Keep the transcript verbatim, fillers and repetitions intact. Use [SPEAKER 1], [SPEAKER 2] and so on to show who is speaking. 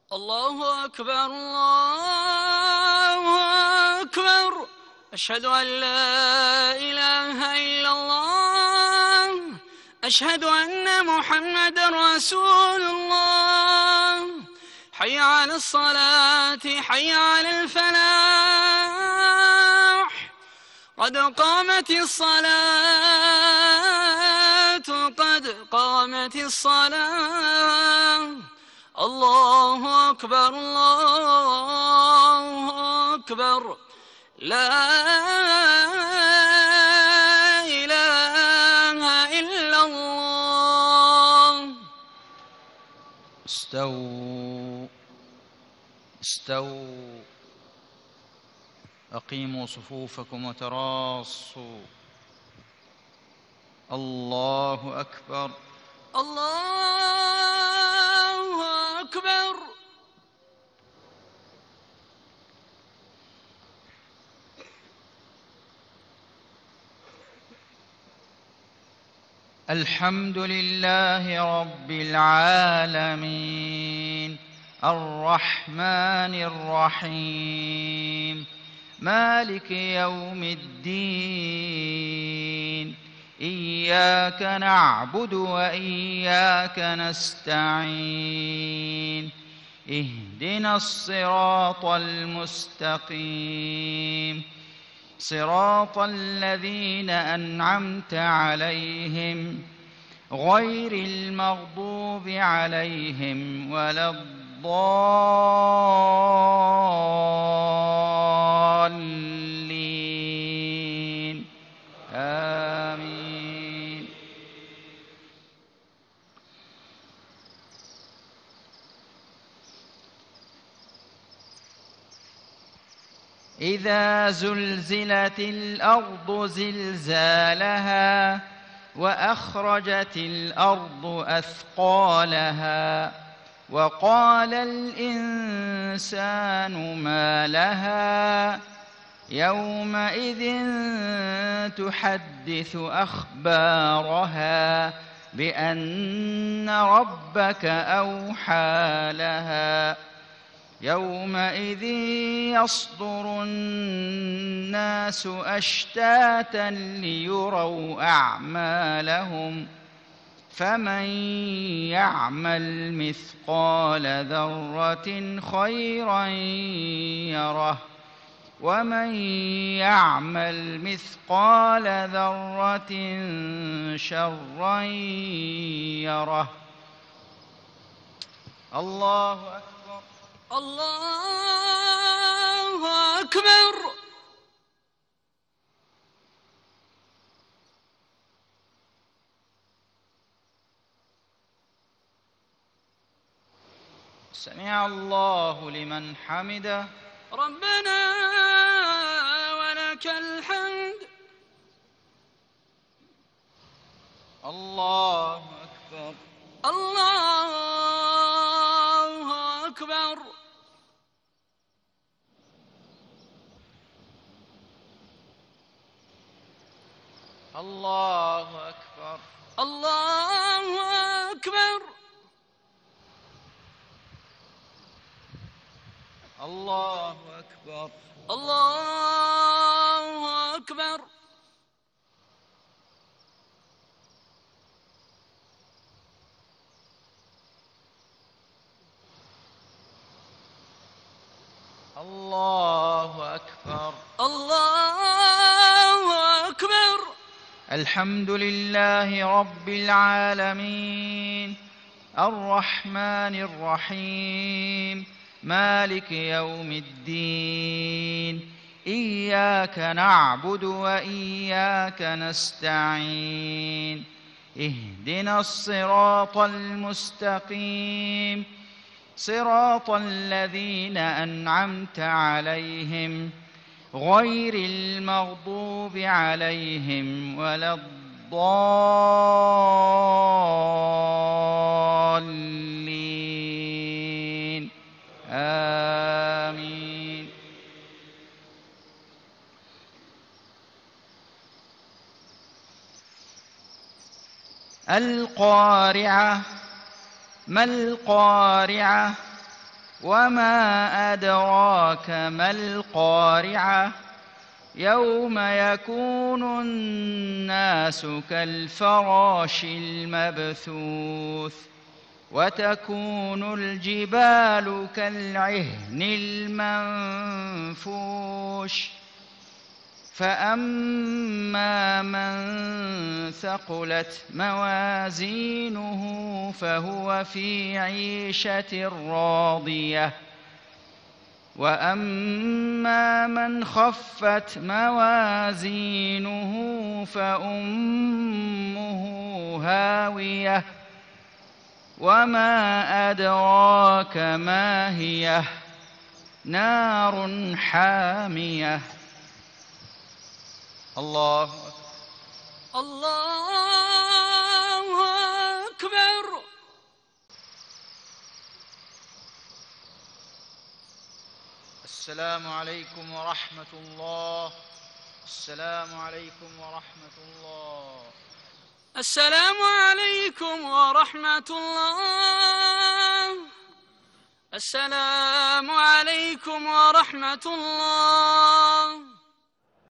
[SPEAKER 1] الله أكبر الله أكبر. أشهد أن لا إله إلا الله. أشهد أن محمدًا رسول الله. حي على الصلاة حي على الفلاح. قد قامت الصلاة قد قامت الصلاة. الله أكبر الله أكبر. لا إله إلا الله.
[SPEAKER 2] استووا استووا أقيموا صفوفكم وتراصوا. الله أكبر
[SPEAKER 1] الله أكبر.
[SPEAKER 2] الحمد لله رب العالمين الرحمن الرحيم مالك يوم الدين. إياك نعبد وإياك نستعين. اهدنا الصراط المستقيم صراط الذين أنعمت عليهم غير المغضوب عليهم ولا الضالين. آمين. إذا زلزلت الأرض زلزالها وأخرجت الأرض أثقالها وقال الإنسان ما لها يومئذ تحدث أخبارها بأن ربك أوحى لها. يومئذ يصدر الناس أشتاتا ليروا أعمالهم فمن يعمل مثقال ذرة خيرا يره ومن يعمل مثقال ذرة شرا يره. الله أكبر
[SPEAKER 1] الله أكبر.
[SPEAKER 2] سمع الله لمن حمده.
[SPEAKER 1] ربنا ولك الحمد.
[SPEAKER 2] الله أكبر
[SPEAKER 1] الله أكبر.
[SPEAKER 2] الله أكبر
[SPEAKER 1] الله أكبر.
[SPEAKER 2] الله أكبر
[SPEAKER 1] الله أكبر.
[SPEAKER 2] الله أكبر
[SPEAKER 1] الله أكبر.
[SPEAKER 2] الحمد لله رب العالمين الرحمن الرحيم مالك يوم الدين. إياك نعبد وإياك نستعين. اهدنا الصراط المستقيم صراط الذين أنعمت عليهم غير المغضوب عليهم ولا الضالين. آمين. القارعة ما القارعة وما أدراك ما القارعة يوم يكون الناس كالفراش المبثوث وتكون الجبال كالعهن المنفوش فأما من ثقلت موازينه فهو في عيشة راضية وأما من خفت موازينه فأمه هاوية وما أدراك ما هي نار حامية. الله أكبر.
[SPEAKER 1] الله أكبر.
[SPEAKER 2] السلام عليكم ورحمة الله. السلام عليكم ورحمة الله.
[SPEAKER 1] السلام عليكم ورحمة الله. السلام عليكم ورحمة الله.